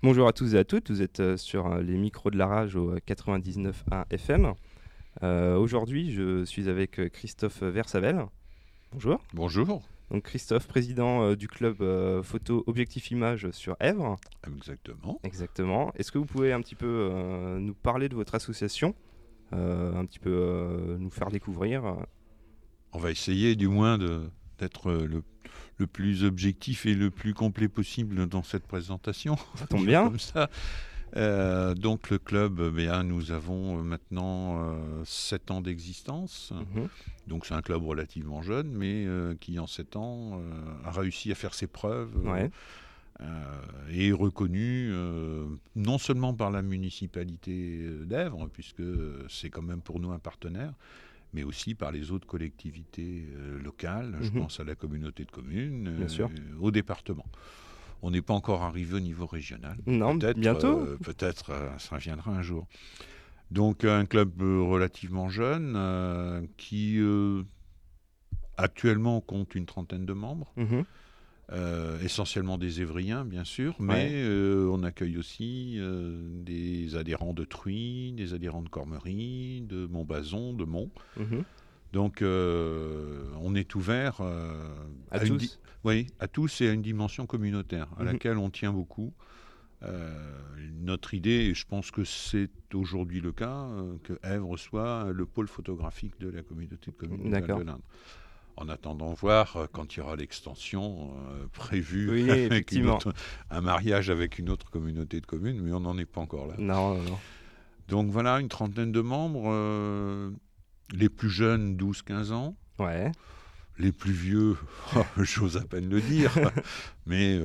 Bonjour à tous et à toutes, vous êtes sur les micros de la rage au 99.1 FM. Aujourd'hui, je suis avec Christophe Versavel. Bonjour. Bonjour. Donc Christophe, président du club photo Objectif Image sur Èvres. Exactement. Exactement. Est-ce que vous pouvez un petit peu nous parler de votre association, un petit peu nous faire découvrir On va essayer du moins d'être le plus objectif et le plus complet possible dans cette présentation. Ça tombe bien. Comme ça. Donc le club, nous avons maintenant 7 ans d'existence. Donc c'est un club relativement jeune, mais qui en 7 ans a réussi à faire ses preuves. Et est reconnu non seulement par la municipalité d'Èvres, puisque c'est quand même pour nous un partenaire, mais aussi par les autres collectivités locales. Je pense à la communauté de communes, au département. On n'est pas encore arrivé au niveau régional. Non, peut-être, bientôt. Peut-être ça viendra un jour. Donc un club relativement jeune qui actuellement compte une 30aine de membres. Essentiellement des Évriens, bien sûr, mais on accueille aussi des adhérents de Truy, des adhérents de Cormery, de Montbazon, de Mont. Donc on est ouvert à tous. À tous et à une dimension communautaire à laquelle on tient beaucoup. Notre idée, et je pense que c'est aujourd'hui le cas, que Èvres soit le pôle photographique de la communauté de communes de l'Indre. En attendant voir quand il y aura l'extension prévue avec un mariage avec une autre communauté de communes, mais on n'en est pas encore là. Non. Donc voilà, une 30aine de membres, les plus jeunes 12-15 ans, les plus vieux, j'ose à peine le dire, mais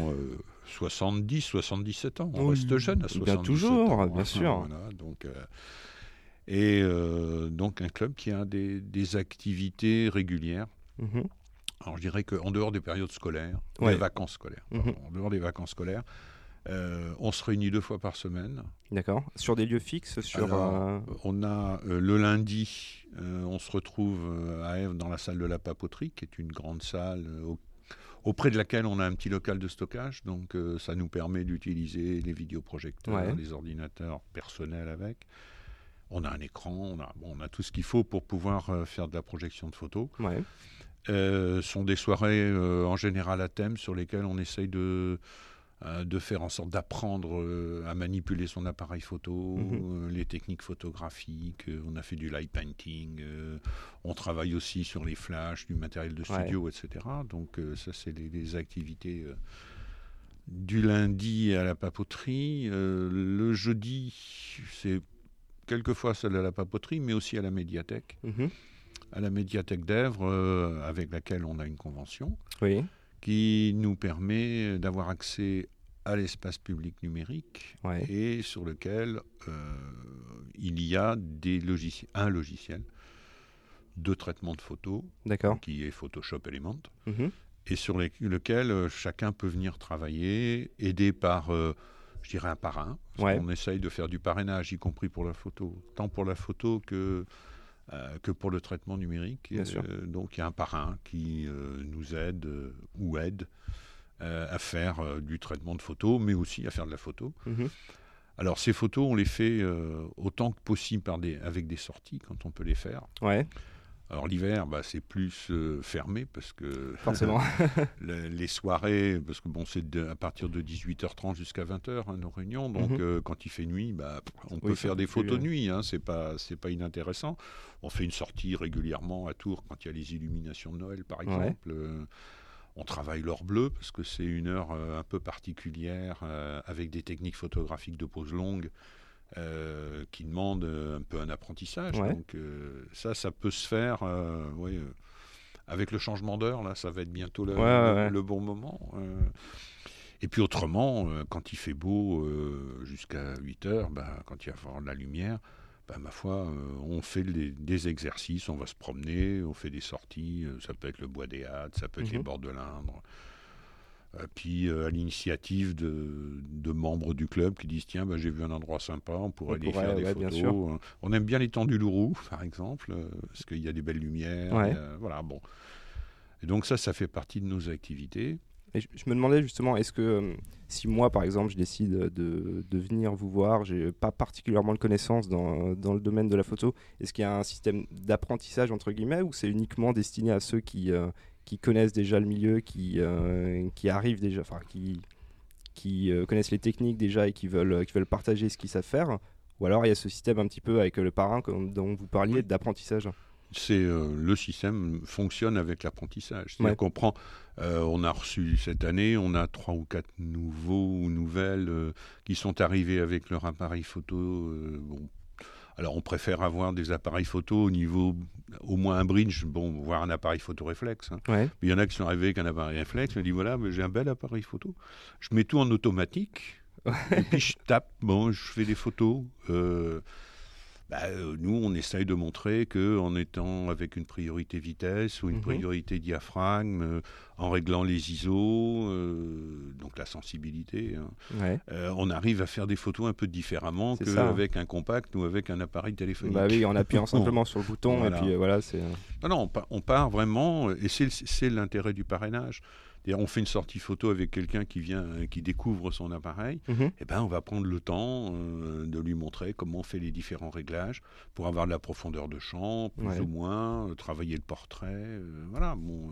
70-77 ans, on reste jeune à 77 bien toujours, ans. Bien sûr. Voilà, donc un club qui a des activités régulières. Alors je dirais qu'en dehors des périodes scolaires, des vacances scolaires, en dehors des vacances scolaires, on se réunit 2 fois par semaine. D'accord. Sur des lieux fixes On a le lundi, on se retrouve à Èvres dans la salle de la papeterie, qui est une grande salle auprès de laquelle on a un petit local de stockage. Donc ça nous permet d'utiliser les vidéoprojecteurs, les ordinateurs personnels avec. On a un écran, on a tout ce qu'il faut pour pouvoir faire de la projection de photos. Sont des soirées en général à thème sur lesquelles on essaye de faire en sorte d'apprendre à manipuler son appareil photo, les techniques photographiques. On a fait du light painting, on travaille aussi sur les flashs, du matériel de studio, etc. Donc ça, c'est les activités du lundi à la papeterie. Le jeudi, c'est quelquefois celle à la papeterie, mais aussi à la médiathèque. À la médiathèque d'Èvres, avec laquelle on a une convention, qui nous permet d'avoir accès à l'espace public numérique et sur lequel il y a un logiciel de traitement de photos qui est Photoshop Element et sur lequel chacun peut venir travailler, aidé par je dirais un parrain. On essaye de faire du parrainage, y compris pour la photo, tant pour la photo que pour le traitement numérique. Donc il y a un parrain qui nous aide ou aide à faire du traitement de photos, mais aussi à faire de la photo. Alors ces photos, on les fait autant que possible avec des sorties, quand on peut les faire. Alors l'hiver, c'est plus fermé parce que forcément les soirées, parce que c'est à partir de 18h30 jusqu'à 20h nos réunions, donc quand il fait nuit, on peut faire des photos de nuit, c'est pas inintéressant. On fait une sortie régulièrement à Tours quand il y a les illuminations de Noël par exemple. On travaille l'heure bleue parce que c'est une heure un peu particulière avec des techniques photographiques de pose longue. Qui demande un peu un apprentissage. Donc ça peut se faire avec le changement d'heure, là, ça va être bientôt le bon moment. Et puis autrement, quand il fait beau jusqu'à 8h, quand il va y avoir de la lumière, ma foi, on fait des exercices, on va se promener, on fait des sorties, ça peut être le Bois des Hades, ça peut être les bords de l'Indre. Puis à l'initiative de membres du club qui disent tiens, j'ai vu un endroit sympa, on pourrait aller faire des photos. On aime bien l'étang du Louroux, par exemple, parce qu'il y a des belles lumières. Et donc ça fait partie de nos activités. Et je me demandais justement, est-ce que si moi, par exemple, je décide de venir vous voir, j'ai pas particulièrement de connaissances dans le domaine de la photo, est-ce qu'il y a un système d'apprentissage, entre guillemets, ou c'est uniquement destiné à ceux qui connaissent déjà le milieu, qui arrivent déjà, enfin, qui connaissent les techniques déjà et qui veulent partager ce qu'ils savent faire, ou alors il y a ce système un petit peu avec le parrain dont vous parliez Oui. d'apprentissage. Le système fonctionne avec l'apprentissage. C'est-à-dire Ouais. qu'on prend, on a reçu cette année, on a 3 ou 4 nouveaux ou nouvelles qui sont arrivés avec leur appareil photo. Bon. Alors on préfère avoir des appareils photo au niveau, au moins un bridge, bon, voire un appareil photo réflexe. Hein. Ouais. Il y en a qui sont arrivés avec un appareil réflexe, je me dis voilà, mais j'ai un bel appareil photo. Je mets tout en automatique, et puis je tape, bon, je fais des photos. Nous, on essaye de montrer qu'en étant avec une priorité vitesse ou une priorité diaphragme, en réglant les ISO, donc la sensibilité, hein, Ouais. on arrive à faire des photos un peu différemment C'est ça, hein. qu'avec un compact ou avec un appareil téléphonique. Bah oui, en appuyant simplement sur le bouton, Voilà. et puis voilà, c'est... Non, on part vraiment, et c'est l'intérêt du parrainage. C'est-à-dire, on fait une sortie photo avec quelqu'un qui vient, qui découvre son appareil, et ben on va prendre le temps de lui montrer comment on fait les différents réglages pour avoir de la profondeur de champ, plus ou moins, travailler le portrait. Voilà, bon,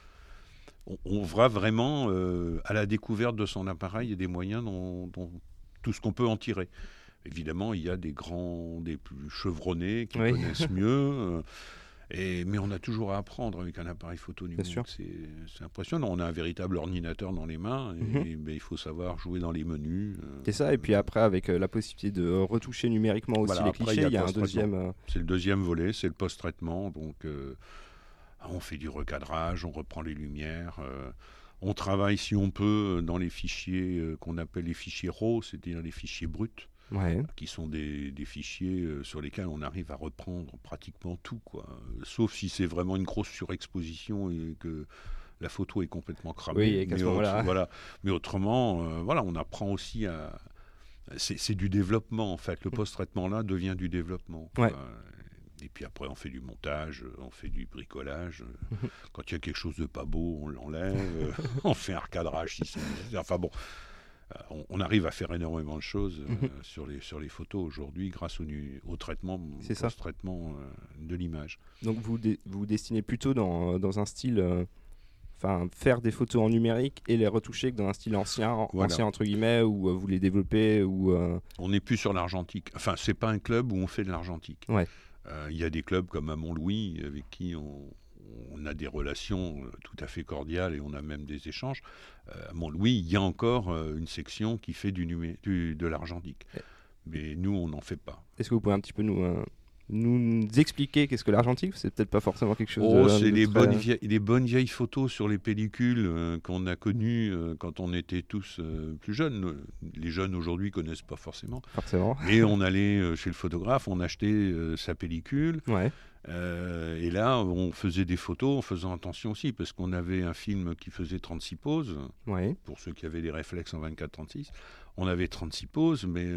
on va vraiment à la découverte de son appareil et des moyens dont tout ce qu'on peut en tirer. Évidemment, il y a des plus chevronnés qui connaissent mieux. Mais on a toujours à apprendre avec un appareil photo numérique. C'est impressionnant. On a un véritable ordinateur dans les mains et il faut savoir jouer dans les menus. C'est ça, et puis après, avec la possibilité de retoucher numériquement aussi les clichés, il y a un deuxième... C'est le deuxième volet, c'est le post-traitement. Donc, on fait du recadrage, on reprend les lumières. On travaille, si on peut, dans les fichiers qu'on appelle les fichiers RAW, c'est-à-dire les fichiers bruts. Qui sont des fichiers sur lesquels on arrive à reprendre pratiquement tout, quoi. Sauf si c'est vraiment une grosse surexposition et que la photo est complètement cramée. Oui, et qu'à ce moment-là... Voilà. Mais autrement, on apprend aussi à... C'est du développement, en fait. Le post-traitement, là, devient du développement. Et puis après, on fait du montage, on fait du bricolage. Quand il y a quelque chose de pas beau, on l'enlève. On fait un recadrage. Enfin bon... On arrive à faire énormément de choses sur les photos aujourd'hui grâce au traitement, post-traitement de l'image. Donc vous destinez plutôt dans un style, faire des photos en numérique et les retoucher que dans un style ancien entre guillemets, où vous les développez On n'est plus sur l'argentique. Enfin, c'est pas un club où on fait de l'argentique. Ouais. Il y a des clubs comme à Montlouis avec qui on a des relations tout à fait cordiales et on a même des échanges. À Montlouis, il y a encore une section qui fait de l'argentique. Mais nous, on n'en fait pas. Est-ce que vous pouvez un petit peu nous expliquer qu'est-ce que l'argentique? C'est peut-être pas forcément quelque chose c'est les bonnes vieilles photos sur les pellicules qu'on a connues quand on était tous plus jeunes. Les jeunes aujourd'hui connaissent pas forcément. Mais on allait chez le photographe, on achetait sa pellicule. Et là, on faisait des photos en faisant attention aussi, parce qu'on avait un film qui faisait 36 poses, pour ceux qui avaient des réflexes en 24-36. On avait 36 poses, mais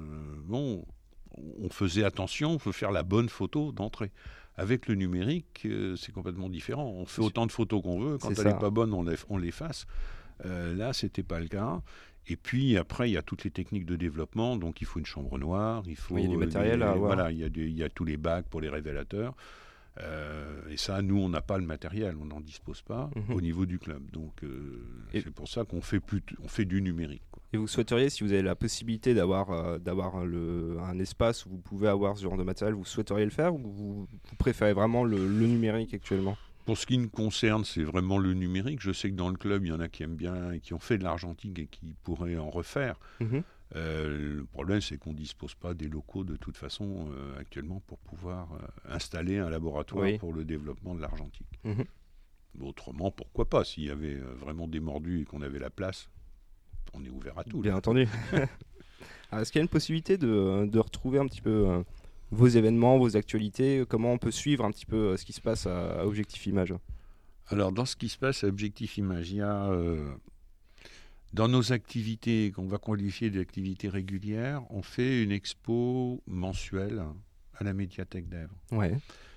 on faisait attention, on peut faire la bonne photo d'entrée. Avec le numérique, c'est complètement différent. On fait autant de photos qu'on veut, quand elle n'est pas bonne, on l'efface. Là, c'était pas le cas. Et puis après, il y a toutes les techniques de développement. Donc, il faut une chambre noire, il faut... il y a du matériel à avoir. Voilà, il y a tous les bacs pour les révélateurs. Et ça, nous, on n'a pas le matériel, on n'en dispose pas au niveau du club. Donc, c'est pour ça qu'on fait du numérique, quoi. Et vous souhaiteriez, si vous avez la possibilité d'avoir un espace où vous pouvez avoir ce genre de matériel, vous souhaiteriez le faire, ou vous préférez vraiment le numérique actuellement? Pour ce qui me concerne, c'est vraiment le numérique. Je sais que dans le club, il y en a qui aiment bien et qui ont fait de l'argentique et qui pourraient en refaire. Le problème, c'est qu'on ne dispose pas des locaux de toute façon actuellement pour pouvoir installer un laboratoire pour le développement de l'argentique. Autrement, pourquoi pas? S'il y avait vraiment des mordus et qu'on avait la place, on est ouvert à tout. Bien entendu. Alors, est-ce qu'il y a une possibilité de retrouver un petit peu vos événements, vos actualités? Comment on peut suivre un petit peu ce qui se passe à Objectif Image? Alors, dans ce qui se passe à Objectif Image, il y a... dans nos activités qu'on va qualifier d'activités régulières, on fait une expo mensuelle à la médiathèque d'Èvres.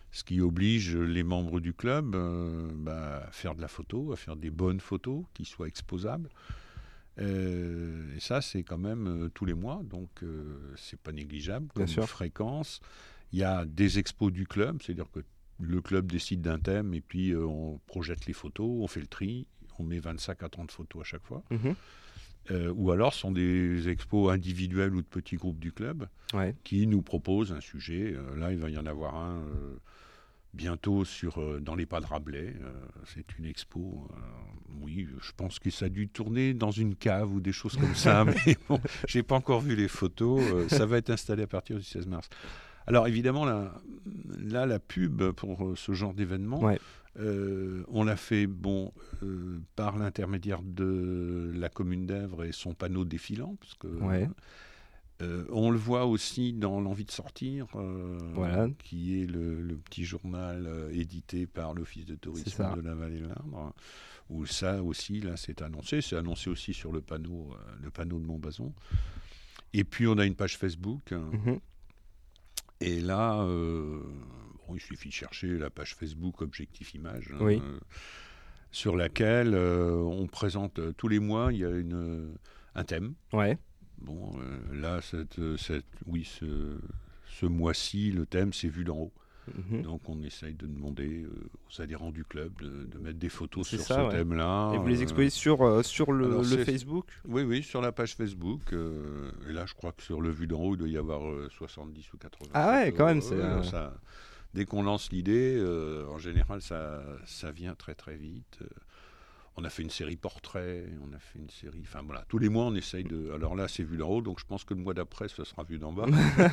ce qui oblige les membres du club à faire de la photo, à faire des bonnes photos qui soient exposables. Et ça, c'est quand même tous les mois, donc c'est pas négligeable comme fréquence. Il y a des expos du club, c'est-à-dire que le club décide d'un thème et puis on projette les photos, on fait le tri, on met 25 à 30 photos à chaque fois. Ou alors ce sont des expos individuels ou de petits groupes du club qui nous proposent un sujet. Là, il va y en avoir un bientôt dans les pas de Rabelais. C'est une expo, oui, je pense que ça a dû tourner dans une cave ou des choses comme ça, mais bon, j'ai pas encore vu les photos. Ça va être installé à partir du 16 mars. Alors évidemment, la pub pour ce genre d'événement, on l'a fait par l'intermédiaire de la commune d'Èvre et son panneau défilant, parce que on le voit aussi dans l'Envie de sortir, qui est le petit journal édité par l'Office de tourisme de la Vallée de l'Indre, où ça aussi, là, c'est annoncé. C'est annoncé aussi sur le panneau de Montbazon. Et puis, on a une page Facebook. Et là, il suffit de chercher la page Facebook Objectif Image, sur laquelle on présente tous les mois, il y a un thème. Bon, là, ce mois-ci, le thème, c'est Vue d'en haut. Donc, on essaye de demander aux adhérents du club de mettre des photos sur ce thème-là. Et vous les exposez sur le Facebook ? Oui, sur la page Facebook. Et là, je crois que sur le Vue d'en haut, il doit y avoir 70 ou 80 Ah ouais, photos. quand même. Dès qu'on lance l'idée, en général, ça vient très, très vite. On a fait une série portrait, on a fait une série... Enfin voilà, tous les mois on essaye de... Alors là c'est Vue d'en haut, donc je pense que le mois d'après ce sera Vue d'en bas.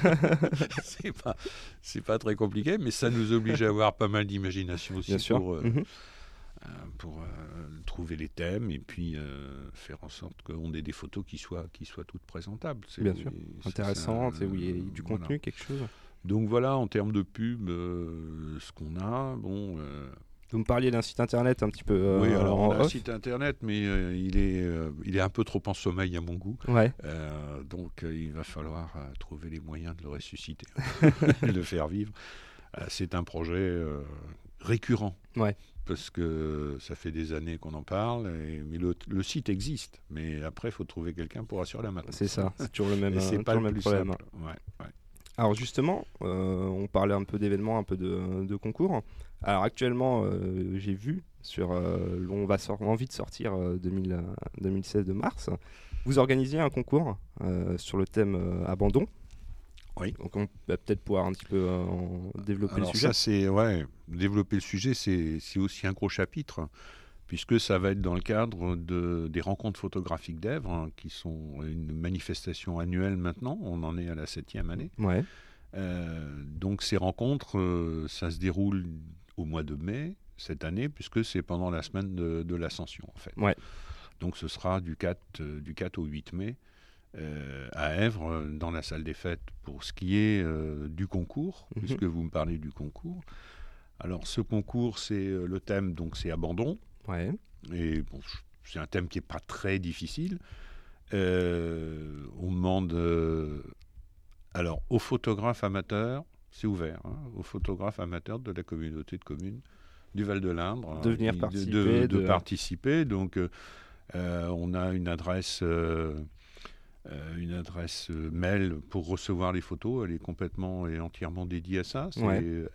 c'est pas très compliqué, mais ça nous oblige à avoir pas mal d'imagination aussi pour trouver les thèmes et puis faire en sorte qu'on ait des photos qui soient toutes présentables. Bien sûr, intéressantes, et où il y a du contenu, quelque chose. Donc voilà, en termes de pub, ce qu'on a, vous me parliez d'un site internet un petit peu oui, alors on a un site internet, mais il est un peu trop en sommeil à mon goût. Donc il va falloir trouver les moyens de le ressusciter, de le faire vivre. C'est un projet récurrent, parce que ça fait des années qu'on en parle, mais le site existe. Mais après, il faut trouver quelqu'un pour assurer la maintenance. C'est ça, c'est toujours le même, c'est pas le même problème. Ouais. Alors justement, on parlait un peu d'événements, un peu de concours. Alors actuellement, j'ai vu sur Envie de sortir 2016 de mars, vous organisez un concours sur le thème abandon. Oui. Donc on va peut-être pouvoir un petit peu développer le sujet. Développer le sujet, c'est aussi un gros chapitre, puisque ça va être dans le cadre des rencontres photographiques d'Èvre, qui sont une manifestation annuelle maintenant. On en est à la 7e année. Donc ces rencontres, ça se déroule au mois de mai cette année, puisque c'est pendant la semaine de l'Ascension, en fait. Donc ce sera du 4 au 8 mai à Èvre, dans la salle des fêtes, pour ce qui est du concours, puisque vous me parlez du concours. Alors ce concours, c'est le thème, donc c'est abandon. Et bon, c'est un thème qui n'est pas très difficile. On demande alors aux photographes amateurs, c'est ouvert, aux photographes amateurs de la communauté de communes du Val de l'Indre de venir participer, de participer. Donc on a une adresse mail pour recevoir les photos. Elle est complètement et entièrement dédiée à ça. C'est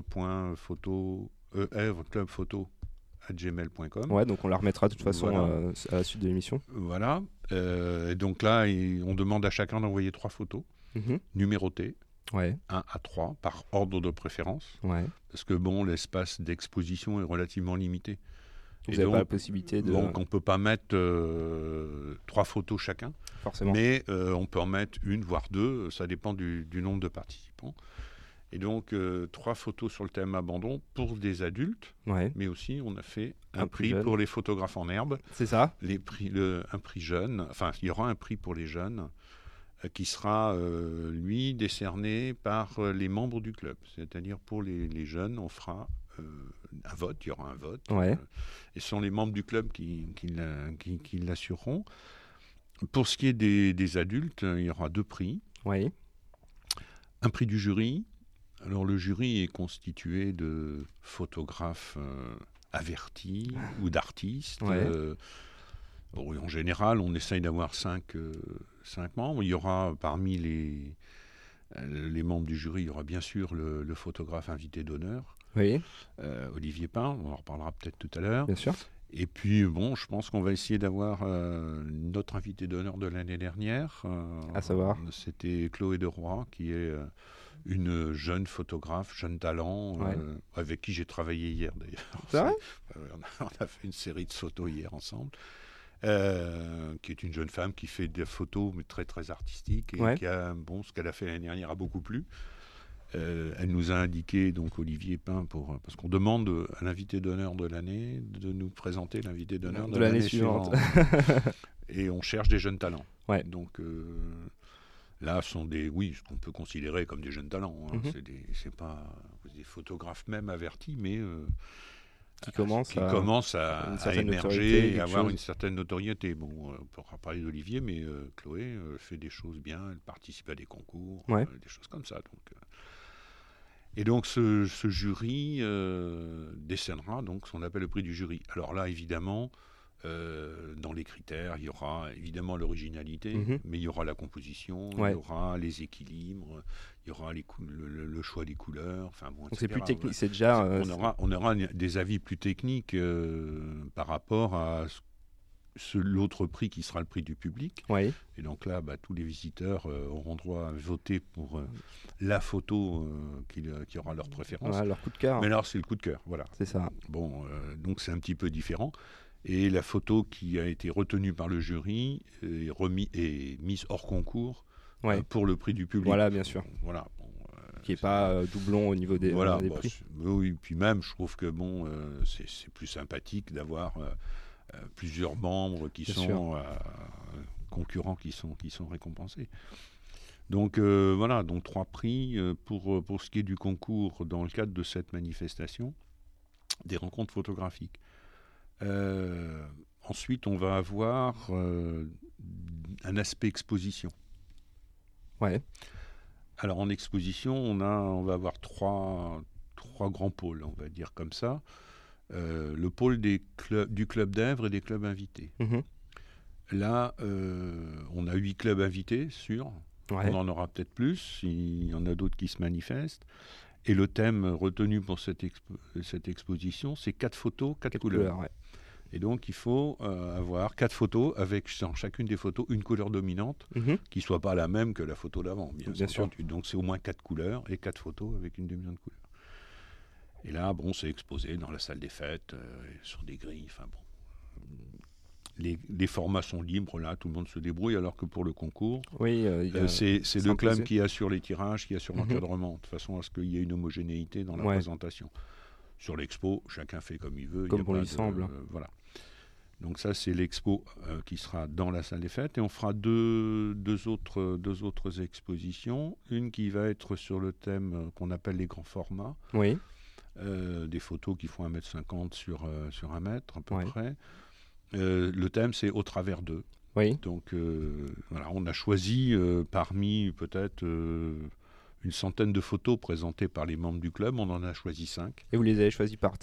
evre.clubphoto@gmail.com. Donc on la remettra de toute façon à la suite de l'émission. Voilà. Et donc là, on demande à chacun d'envoyer 3 photos numérotées, 1 à 3 par ordre de préférence, parce que l'espace d'exposition est relativement limité. Vous n'avez pas la possibilité de... Donc on ne peut pas mettre 3 photos chacun, forcément. Mais on peut en mettre 1, voire 2, ça dépend du nombre de participants. Et donc 3 photos sur le thème abandon pour des adultes, mais aussi on a fait un prix pour les photographes en herbe. C'est ça. Un prix jeune, enfin il y aura un prix pour les jeunes qui sera lui décerné par les membres du club. C'est-à-dire pour les jeunes, on fera un vote, il y aura un vote. Et ce sont les membres du club qui l'assureront. Pour ce qui est des adultes, il y aura 2 prix. Un prix du jury, Alors le jury est constitué de photographes avertis ou d'artistes. Ouais. Bon, en général, on essaye d'avoir 5 membres. Il y aura parmi les membres du jury, il y aura bien sûr le photographe invité d'honneur, Oui, Olivier Pain, on en reparlera peut-être tout à l'heure. bien sûr. Et puis, bon, je pense qu'on va essayer d'avoir notre invité d'honneur de l'année dernière. À savoir. C'était Chloé Deroy, qui est une jeune photographe, jeune talent, Ouais. avec qui j'ai travaillé hier d'ailleurs. C'est vrai ? On a fait une série de photos hier ensemble. Qui est une jeune femme qui fait des photos mais très très artistiques et Ouais. qui a, bon, ce qu'elle a fait l'année dernière a beaucoup plu. Elle nous a indiqué, donc Olivier Pain, parce qu'on demande à l'invité d'honneur de l'année de nous présenter l'invité d'honneur de l'année suivante. Et on cherche des jeunes talents. Ouais. Donc là, sont ce qu'on peut considérer comme des jeunes talents. Hein. C'est pas des photographes même avertis, mais Qui commence à une certaine émerger notoriété, et à avoir chose. une certaine notoriété. Bon, on pourra parler d'Olivier, mais Chloé fait des choses bien, elle participe à des concours, Ouais. des choses comme ça. Et donc ce jury décernera donc ce qu'on appelle le prix du jury. Alors là, évidemment, dans les critères, il y aura évidemment l'originalité, mais il y aura la composition, Ouais. il y aura les équilibres, il y aura le choix des couleurs, enfin bon, Donc c'est etc. plus technique, c'est déjà. On aura des avis plus techniques par rapport à l'autre prix qui sera le prix du public. Oui, Et donc là, tous les visiteurs auront droit à voter pour la photo qui aura leur préférence. voilà, leur coup de cœur. Mais alors, c'est le coup de cœur, voilà. C'est ça. Bon, donc c'est un petit peu différent. Et la photo qui a été retenue par le jury est mise hors concours Ouais. pour le prix du public. Voilà, bien sûr. Voilà. Bon, Qui n'est pas doublon au niveau des prix. Oui, puis même, je trouve que bon, c'est plus sympathique d'avoir plusieurs membres qui Bien sont concurrents qui sont récompensés. Donc voilà, donc 3 prix pour ce qui est du concours dans le cadre de cette manifestation, des rencontres photographiques. Ensuite, on va avoir un aspect exposition. Ouais. Alors en exposition, on va avoir trois grands pôles, on va dire comme ça. Le pôle du club d'Èvres et des clubs invités. Là, on a 8 clubs invités, sûr. Ouais. On en aura peut-être plus, il y en a d'autres qui se manifestent. Et le thème retenu pour cette exposition, c'est 4 photos, 4 couleurs. Ouais. Et donc, il faut avoir 4 photos avec dans chacune des photos une couleur dominante qui ne soit pas la même que la photo d'avant. Bien sûr. Donc, c'est au moins 4 couleurs et 4 photos avec une dominante couleur. Et là, bon, c'est exposé dans la salle des fêtes, sur des grilles. Enfin bon. Les formats sont libres, là, tout le monde se débrouille, alors que pour le concours, oui, c'est le club qui assure les tirages, qui assure l'encadrement, de façon à ce qu'il y ait une homogénéité dans la présentation. Sur l'expo, chacun fait comme il veut. Comme bon lui semble. Voilà. Donc ça, c'est l'expo qui sera dans la salle des fêtes. Et on fera deux autres expositions. Une qui va être sur le thème qu'on appelle les grands formats. Oui. Des photos qui font 1,50 m sur 1 mètre, à peu près. Le thème, c'est Au travers d'eux. Oui. Donc, voilà, on a choisi parmi peut-être une centaine de photos présentées par les membres du club. On en a choisi 5. Et vous les avez choisis par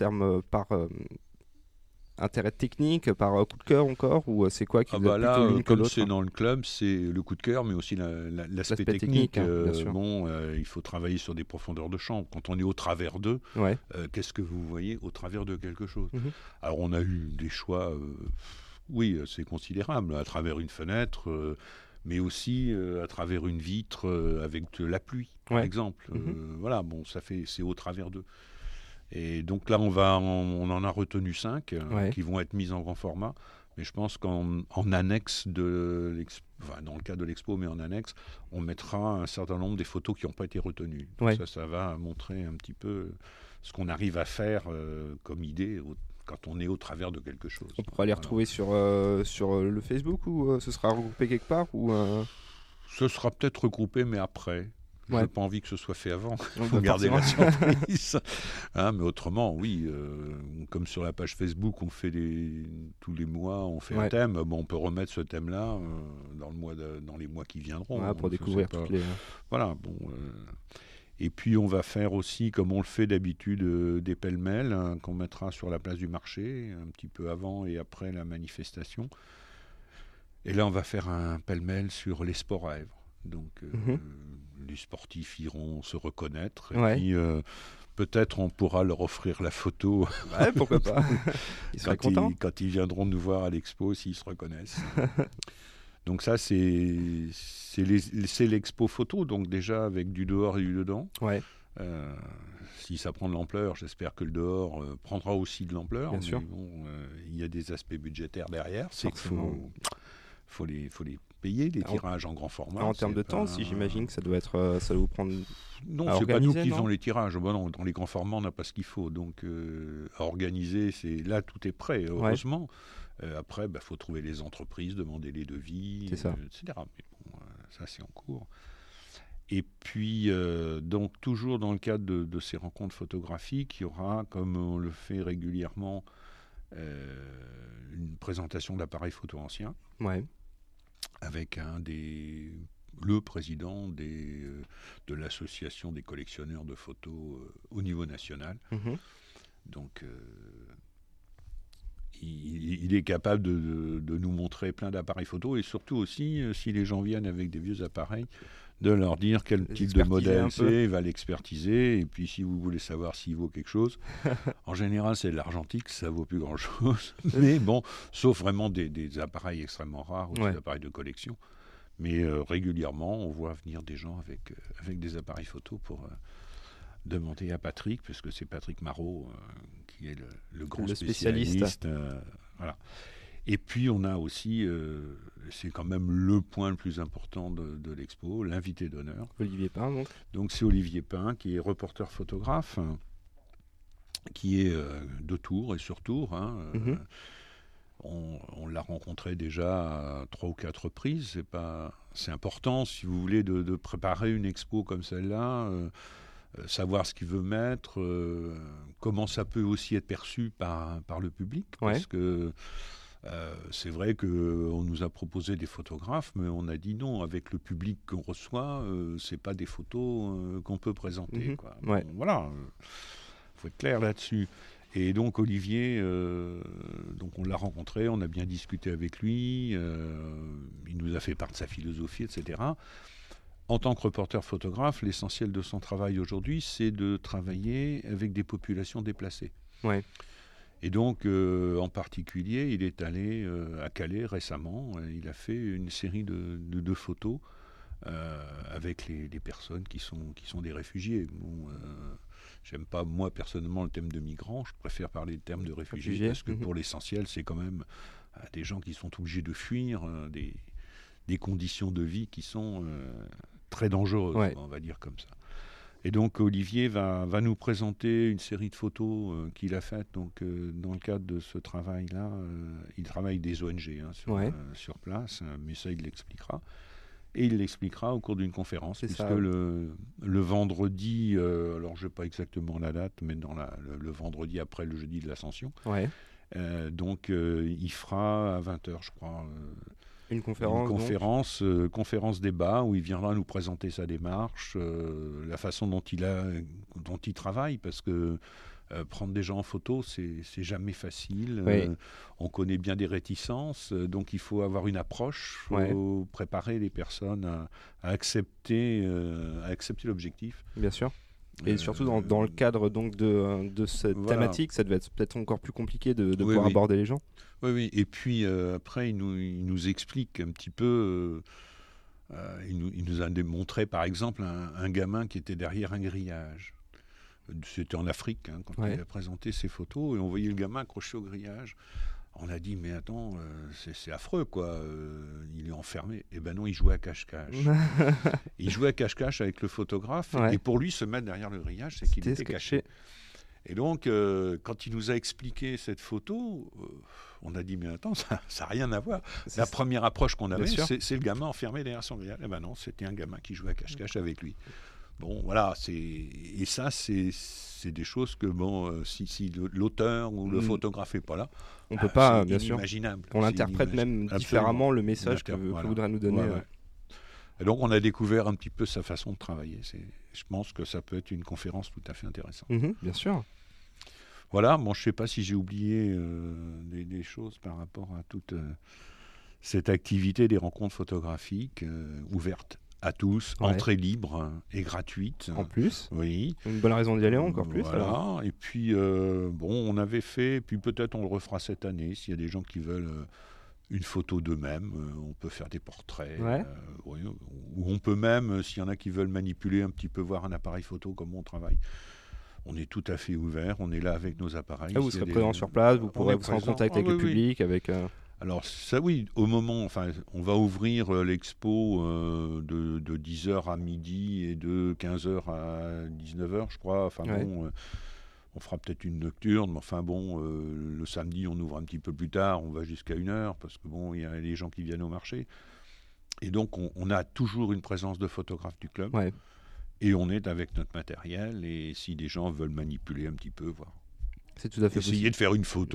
intérêt technique, par coup de cœur encore, ou c'est quoi qui vous a plutôt l'une que comme l'autre, c'est dans le club, c'est le coup de cœur, mais aussi l'aspect technique. Bien sûr. Il faut travailler sur des profondeurs de champ. Quand on est au travers d'eux, qu'est-ce que vous voyez au travers de quelque chose? Alors on a eu des choix, oui, c'est considérable, à travers une fenêtre, mais aussi à travers une vitre avec de la pluie, par exemple. Voilà, bon, c'est au travers d'eux. Et donc là, on en a retenu 5 qui vont être mises en grand format. Mais je pense qu'en annexe dans le cas de l'expo, mais en annexe, on mettra un certain nombre des photos qui n'ont pas été retenues. Ça va montrer un petit peu ce qu'on arrive à faire comme idée quand on est au travers de quelque chose. On pourra les retrouver sur le Facebook, ou ce sera regroupé quelque part, ou Ce sera peut-être regroupé, mais après. Je n'ai pas envie que ce soit fait avant. Il faut garder la surprise. Mais autrement, oui, comme sur la page Facebook, on fait tous les mois, on fait un thème. Bon, on peut remettre ce thème-là dans les mois qui viendront. Pour découvrir toutes les... Voilà, bon. Et puis on va faire aussi, comme on le fait d'habitude, des pêle-mêle qu'on mettra sur la place du marché, un petit peu avant et après la manifestation. Et là, on va faire un pêle-mêle sur les sports à Èvre. Donc les sportifs iront se reconnaître. Et puis peut-être on pourra leur offrir la photo. Ouais, pourquoi pas. Ils seraient contents. Quand ils viendront nous voir à l'expo, s'ils se reconnaissent. Donc ça, c'est l'expo photo, donc déjà avec du dehors et du dedans. Ouais. Si ça prend de l'ampleur, j'espère que le dehors prendra aussi de l'ampleur. Bien sûr. Bon, il y a des aspects budgétaires derrière. C'est qu'il faut les payer, les tirages en grand format. En termes de temps, si j'imagine que ça doit vous prendre... Non, c'est pas nous qui faisons les tirages. Bon, non, dans les grands formats, on n'a pas ce qu'il faut. Donc, à organiser, là, tout est prêt, heureusement. Après, il faut trouver les entreprises, demander les devis, etc. Mais bon, ça, c'est en cours. Et puis, donc, toujours dans le cadre de ces rencontres photographiques, il y aura, comme on le fait régulièrement, une présentation d'appareils photo anciens. Ouais. Avec le président de l'association des collectionneurs de photos au niveau national. Donc, il est capable de nous montrer plein d'appareils photo et surtout aussi, si les gens viennent avec des vieux appareils, de leur dire quel type de modèle c'est, il va l'expertiser, et puis si vous voulez savoir s'il vaut quelque chose, en général c'est de l'argentique, ça vaut plus grand chose, mais bon, sauf vraiment des appareils extrêmement rares ou des appareils de collection, mais régulièrement on voit venir des gens avec des appareils photo pour demander à Patrick, puisque c'est Patrick Marot qui est le grand spécialiste. Voilà. Et puis on a aussi, c'est quand même le point le plus important de l'expo, l'invité d'honneur. Olivier Pain, donc c'est Olivier Pain qui est reporter photographe, qui est de Tours et sur Tours. On l'a rencontré déjà à 3 ou 4 reprises. C'est important, si vous voulez, de préparer une expo comme celle-là, savoir ce qu'il veut mettre, comment ça peut aussi être perçu par le public, parce que c'est vrai qu'on nous a proposé des photographes, mais on a dit non, avec le public qu'on reçoit, c'est pas des photos qu'on peut présenter. Quoi. Bon, voilà, faut être clair là-dessus. Et donc Olivier, donc on l'a rencontré, on a bien discuté avec lui, il nous a fait part de sa philosophie, etc. En tant que reporter photographe, l'essentiel de son travail aujourd'hui, c'est de travailler avec des populations déplacées. Ouais. Et donc, en particulier, il est allé à Calais récemment. Il a fait une série de photos avec les personnes qui sont des réfugiés. Bon, j'aime pas, moi, personnellement, le thème de migrants. Je préfère parler de terme de réfugiés parce que pour l'essentiel, c'est quand même des gens qui sont obligés de fuir des conditions de vie qui sont très dangereuses, on va dire comme ça. Et donc Olivier va nous présenter une série de photos qu'il a faites. Donc, dans le cadre de ce travail-là, il travaille des ONG sur place, mais ça il l'expliquera. Et il l'expliquera au cours d'une conférence, puisque le vendredi, alors je ne sais pas exactement la date, mais le vendredi après le jeudi de l'Ascension, donc il fera à 20h, je crois, une conférence, conférence débat où il viendra nous présenter sa démarche, la façon dont il travaille, parce que prendre des gens en photo, c'est jamais facile. On connaît bien des réticences, donc il faut avoir une approche, il faut préparer les personnes à accepter l'objectif. Bien sûr. Et surtout dans le cadre donc de cette thématique, ça devait être peut-être encore plus compliqué de pouvoir aborder les gens. Oui. Et puis après, il nous explique un petit peu. Il nous a démontré, par exemple, un gamin qui était derrière un grillage. C'était en Afrique, quand il a présenté ses photos, et on voyait le gamin accroché au grillage. On a dit, mais attends, c'est affreux, quoi. Il est enfermé. Eh ben non, il jouait à cache-cache. Il jouait à cache-cache avec le photographe, et pour lui, se mettre derrière le grillage, c'est qu'il était caché. Et donc, quand il nous a expliqué cette photo, on a dit, mais attends, ça n'a rien à voir. La première approche qu'on avait, c'est le gamin enfermé derrière son grillage. Eh ben non, c'était un gamin qui jouait à cache-cache avec lui. Bon, voilà, et ça, c'est des choses que, bon, si l'auteur ou le photographe n'est pas là, on peut pas, bien sûr. Inimaginable. On l'interprète même différemment, le message que voudrait nous donner. Et donc on a découvert un petit peu sa façon de travailler. Je pense que ça peut être une conférence tout à fait intéressante. Bien sûr. Voilà, bon, je ne sais pas si j'ai oublié des choses par rapport à toute cette activité des rencontres photographiques ouvertes à tous, entrée libre et gratuite. En plus, oui. Une bonne raison d'y aller encore plus. Voilà, Alors. et puis on avait fait, puis peut-être on le refera cette année, s'il y a des gens qui veulent une photo d'eux-mêmes, on peut faire des portraits, oui, ou on peut même, s'il y en a qui veulent manipuler un petit peu, voir un appareil photo, comment on travaille. On est tout à fait ouvert, on est là avec nos appareils. Vous serez présent sur place, vous pourrez vous en contact avec le public, avec... Alors ça oui, au moment, on va ouvrir l'expo de 10h à midi et de 15h à 19h, je crois. On fera peut-être une nocturne, mais le samedi, on ouvre un petit peu plus tard, on va jusqu'à 1h, parce que il y a les gens qui viennent au marché. Et donc, on a toujours une présence de photographe du club. Ouais. Et on est avec notre matériel, et si des gens veulent manipuler un petit peu, voir. C'est tout à fait Essayer de faire une photo,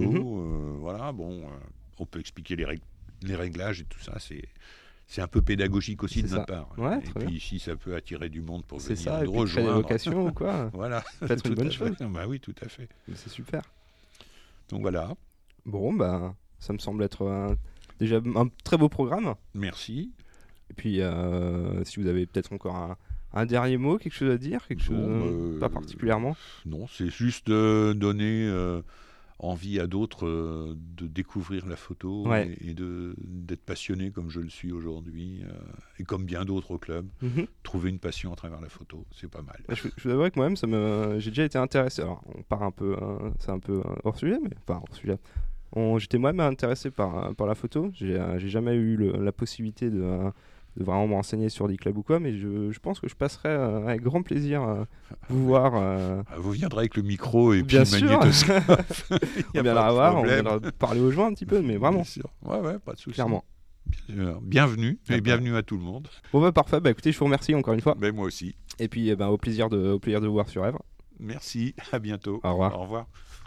on peut expliquer les réglages et tout ça, c'est un peu pédagogique aussi de notre part. Ouais, et puis si ça peut attirer du monde pour venir ça, nous rejoindre. créer des vocations ou quoi. Voilà. Peut-être une bonne chose. Bah oui, tout à fait. C'est super. Donc voilà. Bon, ça me semble être déjà un très beau programme. Merci. Et puis, si vous avez peut-être encore un dernier mot, quelque chose à dire, pas particulièrement. Non, c'est juste donner envie à d'autres de découvrir la photo et d'être passionné comme je le suis aujourd'hui et comme bien d'autres au club. Trouver une passion à travers la photo, c'est pas mal. Je vous avouerai que moi-même, j'ai déjà été intéressé. Alors, on part un peu, c'est un peu hors sujet, mais pas hors sujet. J'étais moi-même intéressé par la photo. J'ai jamais eu la possibilité de vraiment me renseigner sur des clubs ou quoi, mais je pense que je passerai avec grand plaisir vous voir. Vous viendrez avec le micro et bien puis le sûr. magnétoscope. On viendra voir, on viendra parler aux gens un petit peu, mais vraiment. Bien sûr. Ouais, pas de souci. Clairement. Bienvenue, et bienvenue à tout le monde. Bon, parfait. Écoutez, je vous remercie encore une fois. Ben, moi aussi. Et puis, au plaisir de vous voir sur Èvre. Merci, à bientôt. Au revoir. Au revoir.